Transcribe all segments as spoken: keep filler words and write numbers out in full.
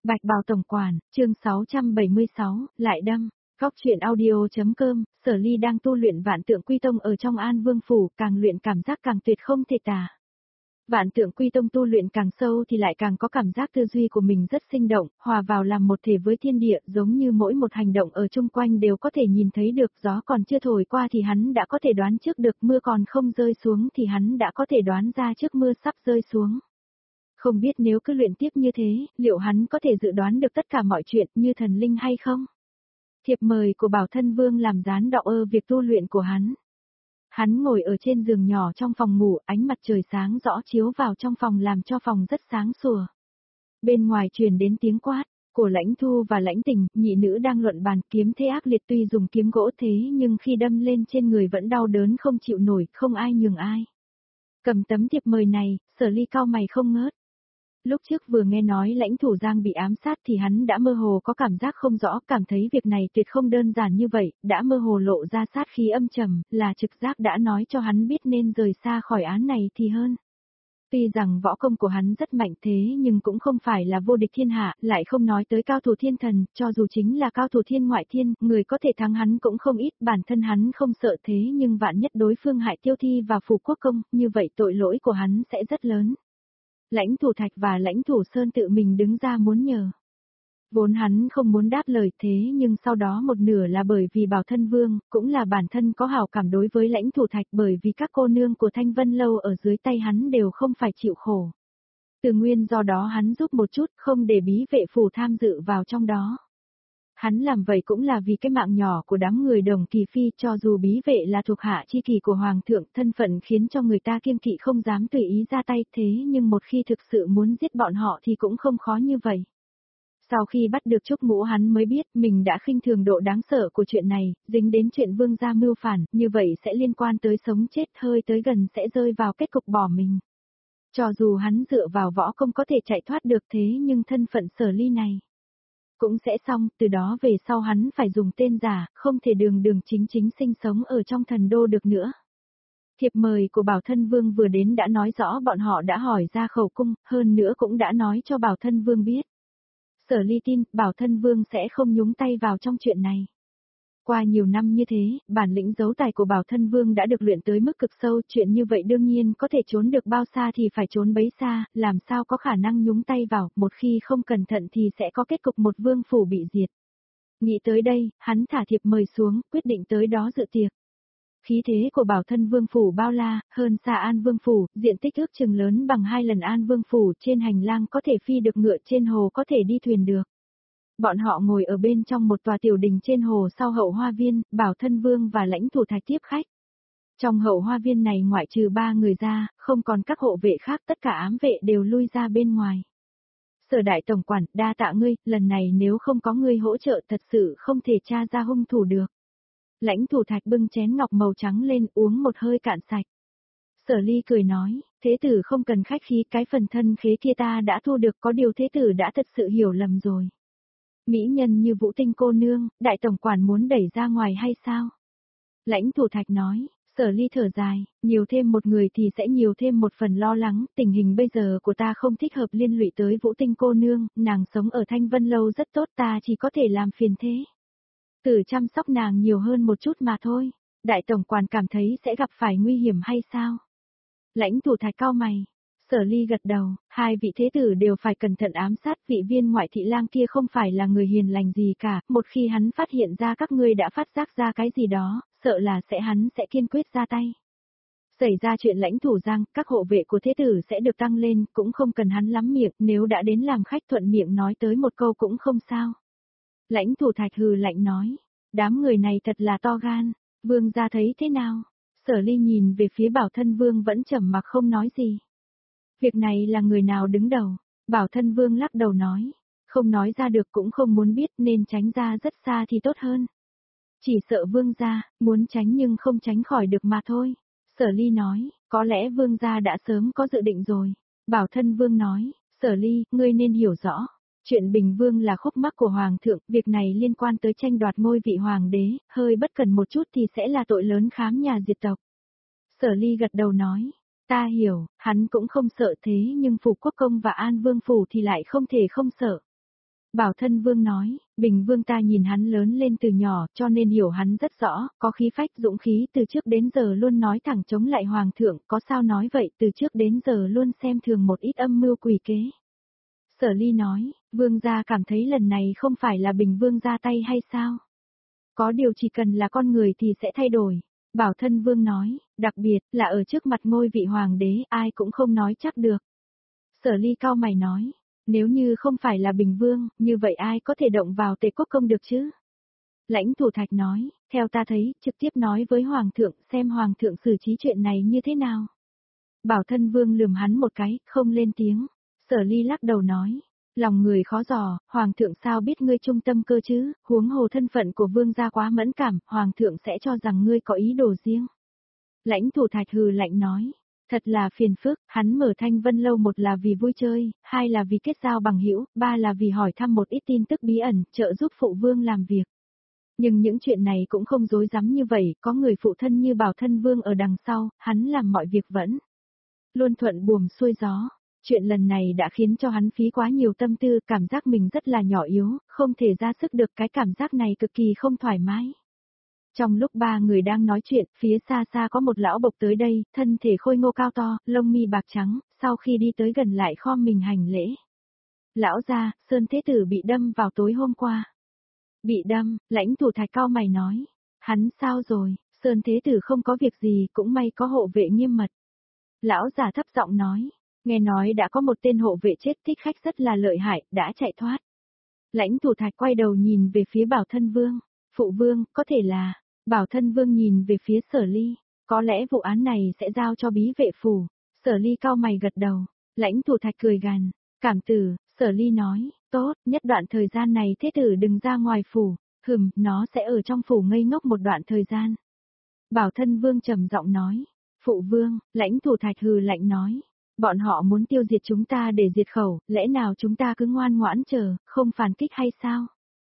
Bạch Bào Tổng Quản, chương sáu trăm bảy mươi sáu, lại đâm. Góc truyện audio.com, Sở Ly đang tu luyện Vạn Tượng Quy Tông ở trong An Vương Phủ, càng luyện cảm giác càng tuyệt không thể tả. Vạn Tượng Quy Tông tu luyện càng sâu thì lại càng có cảm giác tư duy của mình rất sinh động, hòa vào làm một thể với thiên địa, giống như mỗi một hành động ở chung quanh đều có thể nhìn thấy được, gió còn chưa thổi qua thì hắn đã có thể đoán trước được, mưa còn không rơi xuống thì hắn đã có thể đoán ra trước mưa sắp rơi xuống. Không biết nếu cứ luyện tiếp như thế, liệu hắn có thể dự đoán được tất cả mọi chuyện như thần linh hay không? Thiệp mời của Bảo Thân Vương làm gián đọ ơ việc tu luyện của hắn. Hắn ngồi ở trên giường nhỏ trong phòng ngủ, ánh mặt trời sáng rõ chiếu vào trong phòng làm cho phòng rất sáng sủa. Bên ngoài truyền đến tiếng quát của Lãnh Thu và Lãnh Tình, nhị nữ đang luận bàn, kiếm thế ác liệt, tuy dùng kiếm gỗ thế nhưng khi đâm lên trên người vẫn đau đớn không chịu nổi, không ai nhường ai. Cầm tấm thiệp mời này, Sở Ly cau mày không ngớt. Lúc trước vừa nghe nói Lãnh Thủ Giang bị ám sát thì hắn đã mơ hồ có cảm giác không rõ, cảm thấy việc này tuyệt không đơn giản như vậy, đã mơ hồ lộ ra sát khí âm trầm, là trực giác đã nói cho hắn biết nên rời xa khỏi án này thì hơn. Tuy rằng võ công của hắn rất mạnh thế nhưng cũng không phải là vô địch thiên hạ, lại không nói tới cao thủ thiên thần, cho dù chính là cao thủ thiên ngoại thiên, người có thể thắng hắn cũng không ít, bản thân hắn không sợ thế nhưng vạn nhất đối phương hại Tiêu Thi và Phủ Quốc Công, như vậy tội lỗi của hắn sẽ rất lớn. Lãnh Thủ Thạch và Lãnh Thủ Sơn tự mình đứng ra muốn nhờ. Vốn hắn không muốn đáp lời thế nhưng sau đó một nửa là bởi vì Bảo Thân Vương, cũng là bản thân có hảo cảm đối với Lãnh Thủ Thạch, bởi vì các cô nương của Thanh Vân Lâu ở dưới tay hắn đều không phải chịu khổ. Từ nguyên do đó hắn giúp một chút, không để bí vệ phủ tham dự vào trong đó. Hắn làm vậy cũng là vì cái mạng nhỏ của đám người Đồng Kỳ Phi, cho dù bí vệ là thuộc hạ chi kỳ của Hoàng thượng, thân phận khiến cho người ta kiêng kỵ không dám tùy ý ra tay, thế nhưng một khi thực sự muốn giết bọn họ thì cũng không khó như vậy. Sau khi bắt được Trúc Ngũ hắn mới biết mình đã khinh thường độ đáng sợ của chuyện này, dính đến chuyện vương gia mưu phản, như vậy sẽ liên quan tới sống chết, hơi tới gần sẽ rơi vào kết cục bỏ mình. Cho dù hắn dựa vào võ công có thể chạy thoát được thế nhưng thân phận Sở Ly này cũng sẽ xong, từ đó về sau hắn phải dùng tên giả, không thể đường đường chính chính sinh sống ở trong thần đô được nữa. Thiệp mời của Bảo Thân Vương vừa đến đã nói rõ bọn họ đã hỏi ra khẩu cung, hơn nữa cũng đã nói cho Bảo Thân Vương biết. Sở Ly tin, Bảo Thân Vương sẽ không nhúng tay vào trong chuyện này. Qua nhiều năm như thế, bản lĩnh giấu tài của Bảo Thân Vương đã được luyện tới mức cực sâu, chuyện như vậy đương nhiên có thể trốn được bao xa thì phải trốn bấy xa, làm sao có khả năng nhúng tay vào, một khi không cẩn thận thì sẽ có kết cục một vương phủ bị diệt. Nghĩ tới đây, hắn thả thiệp mời xuống, quyết định tới đó dự tiệc. Khí thế của Bảo Thân Vương phủ bao la, hơn xa An Vương phủ, diện tích ước chừng lớn bằng hai lần An Vương phủ, trên hành lang có thể phi được ngựa, trên hồ có thể đi thuyền được. Bọn họ ngồi ở bên trong một tòa tiểu đình trên hồ sau hậu hoa viên, Bảo Thân Vương và Lãnh Thủ Thạch tiếp khách. Trong hậu hoa viên này ngoại trừ ba người ra, không còn các hộ vệ khác, tất cả ám vệ đều lui ra bên ngoài. Sở Đại Tổng Quản, đa tạ ngươi, lần này nếu không có ngươi hỗ trợ thật sự không thể tra ra hung thủ được. Lãnh Thủ Thạch bưng chén ngọc màu trắng lên uống một hơi cạn sạch. Sở Ly cười nói, thế tử không cần khách khí, cái phần thân khế kia ta đã thu được, có điều thế tử đã thật sự hiểu lầm rồi. Mỹ nhân như Vũ Tinh cô nương, Đại Tổng Quản muốn đẩy ra ngoài hay sao? Lãnh Thủ Thạch nói, Sở Ly thở dài, nhiều thêm một người thì sẽ nhiều thêm một phần lo lắng, tình hình bây giờ của ta không thích hợp liên lụy tới Vũ Tinh cô nương, nàng sống ở Thanh Vân Lâu rất tốt, ta chỉ có thể làm phiền thế. Tử chăm sóc nàng nhiều hơn một chút mà thôi. Đại Tổng Quản cảm thấy sẽ gặp phải nguy hiểm hay sao? Lãnh Thủ Thạch cau mày. Sở Ly gật đầu, hai vị thế tử đều phải cẩn thận ám sát, vị viên ngoại thị lang kia không phải là người hiền lành gì cả, một khi hắn phát hiện ra các ngươi đã phát giác ra cái gì đó, sợ là sẽ hắn sẽ kiên quyết ra tay. Xảy ra chuyện Lãnh Thủ Giang, các hộ vệ của thế tử sẽ được tăng lên, cũng không cần hắn lắm miệng, nếu đã đến làm khách thuận miệng nói tới một câu cũng không sao. Lãnh Thủ Thạch hừ lạnh nói, đám người này thật là to gan, vương gia thấy thế nào? Sở Ly nhìn về phía Bảo Thân Vương vẫn trầm mặc không nói gì. Việc này là người nào đứng đầu? Bảo Thân Vương lắc đầu nói, không nói ra được cũng không muốn biết nên tránh ra rất xa thì tốt hơn. Chỉ sợ vương gia, muốn tránh nhưng không tránh khỏi được mà thôi. Sở Ly nói, có lẽ vương gia đã sớm có dự định rồi. Bảo Thân Vương nói, Sở Ly, ngươi nên hiểu rõ. Chuyện Bình Vương là khúc mắc của Hoàng thượng, việc này liên quan tới tranh đoạt ngôi vị Hoàng đế, hơi bất cần một chút thì sẽ là tội lớn khám nhà diệt tộc. Sở Ly gật đầu nói, ta hiểu, hắn cũng không sợ thế nhưng Phủ Quốc Công và An Vương Phủ thì lại không thể không sợ. Bảo Thân Vương nói, Bình Vương ta nhìn hắn lớn lên từ nhỏ cho nên hiểu hắn rất rõ, có khí phách dũng khí từ trước đến giờ luôn nói thẳng chống lại Hoàng thượng, có sao nói vậy từ trước đến giờ luôn xem thường một ít âm mưu quỷ kế. Sở Ly nói, Vương gia cảm thấy lần này không phải là Bình Vương ra tay hay sao? Có điều chỉ cần là con người thì sẽ thay đổi. Bảo Thân Vương nói, đặc biệt là ở trước mặt ngôi vị Hoàng đế ai cũng không nói chắc được. Sở Ly cao mày nói, nếu như không phải là Bình Vương, như vậy ai có thể động vào Tề Quốc công được chứ? Lãnh Thủ Thạch nói, theo ta thấy, trực tiếp nói với Hoàng thượng xem Hoàng thượng xử trí chuyện này như thế nào. Bảo Thân Vương lườm hắn một cái, không lên tiếng. Sở Ly lắc đầu nói, lòng người khó dò, Hoàng thượng sao biết ngươi trung tâm cơ chứ, huống hồ thân phận của Vương gia quá mẫn cảm, Hoàng thượng sẽ cho rằng ngươi có ý đồ riêng. Lãnh Thủ Thạch hừ lạnh nói, thật là phiền phức, hắn mở Thanh Vân Lâu một là vì vui chơi, hai là vì kết giao bằng hữu, ba là vì hỏi thăm một ít tin tức bí ẩn, trợ giúp phụ vương làm việc. Nhưng những chuyện này cũng không dối rắm như vậy, có người phụ thân như Bảo Thân Vương ở đằng sau, hắn làm mọi việc vẫn luôn thuận buồm xuôi gió. Chuyện lần này đã khiến cho hắn phí quá nhiều tâm tư, cảm giác mình rất là nhỏ yếu, không thể ra sức được, cái cảm giác này cực kỳ không thoải mái. Trong lúc ba người đang nói chuyện, phía xa xa có một lão bộc tới đây, thân thể khôi ngô cao to, lông mi bạc trắng, sau khi đi tới gần lại khom mình hành lễ. Lão gia, Sơn Thế Tử bị đâm vào tối hôm qua. Bị đâm, Lãnh Thủ Thạch cao mày nói. Hắn sao rồi, Sơn Thế Tử không có việc gì, cũng may có hộ vệ nghiêm mật. Lão già thấp giọng nói, nghe nói đã có một tên hộ vệ chết, thích khách rất là lợi hại, đã chạy thoát. Lãnh Thủ Thạch quay đầu nhìn về phía Bảo Thân Vương. Phụ vương, có thể là... Bảo Thân Vương nhìn về phía Sở Ly, có lẽ vụ án này sẽ giao cho bí vệ phủ. Sở Ly cao mày gật đầu, Lãnh Thủ Thạch cười gằn, cảm tử, Sở Ly nói, tốt, nhất đoạn thời gian này Thế Tử đừng ra ngoài phủ, hừm, nó sẽ ở trong phủ ngây ngốc một đoạn thời gian. Bảo Thân Vương trầm giọng nói, phụ vương, Lãnh Thủ Thạch hừ lạnh nói, bọn họ muốn tiêu diệt chúng ta để diệt khẩu, lẽ nào chúng ta cứ ngoan ngoãn chờ, không phản kích hay sao?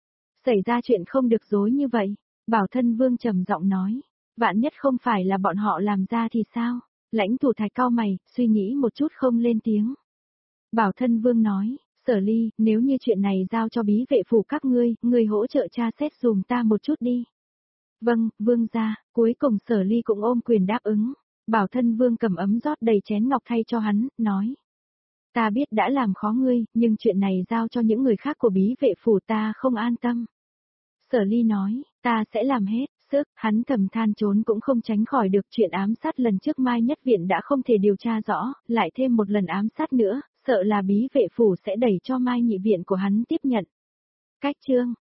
Xảy ra chuyện không được dối như vậy. Bảo Thân Vương trầm giọng nói, vạn nhất không phải là bọn họ làm ra thì sao? Lãnh Thủ Thạch cao mày, suy nghĩ một chút không lên tiếng. Bảo Thân Vương nói, Sở Ly, nếu như chuyện này giao cho bí vệ phủ các ngươi, ngươi hỗ trợ tra xét dùm ta một chút đi. Vâng, Vương gia, cuối cùng Sở Ly cũng ôm quyền đáp ứng. Bảo Thân Vương cầm ấm rót đầy chén ngọc thay cho hắn, nói. Ta biết đã làm khó ngươi, nhưng chuyện này giao cho những người khác của bí vệ phủ ta không an tâm. Sở Ly nói, ta sẽ làm hết sức, hắn thầm than trốn cũng không tránh khỏi được chuyện ám sát lần trước Mai Nhất Viện đã không thể điều tra rõ, lại thêm một lần ám sát nữa, sợ là bí vệ phủ sẽ đẩy cho Mai Nhị Viện của hắn tiếp nhận. Cách chương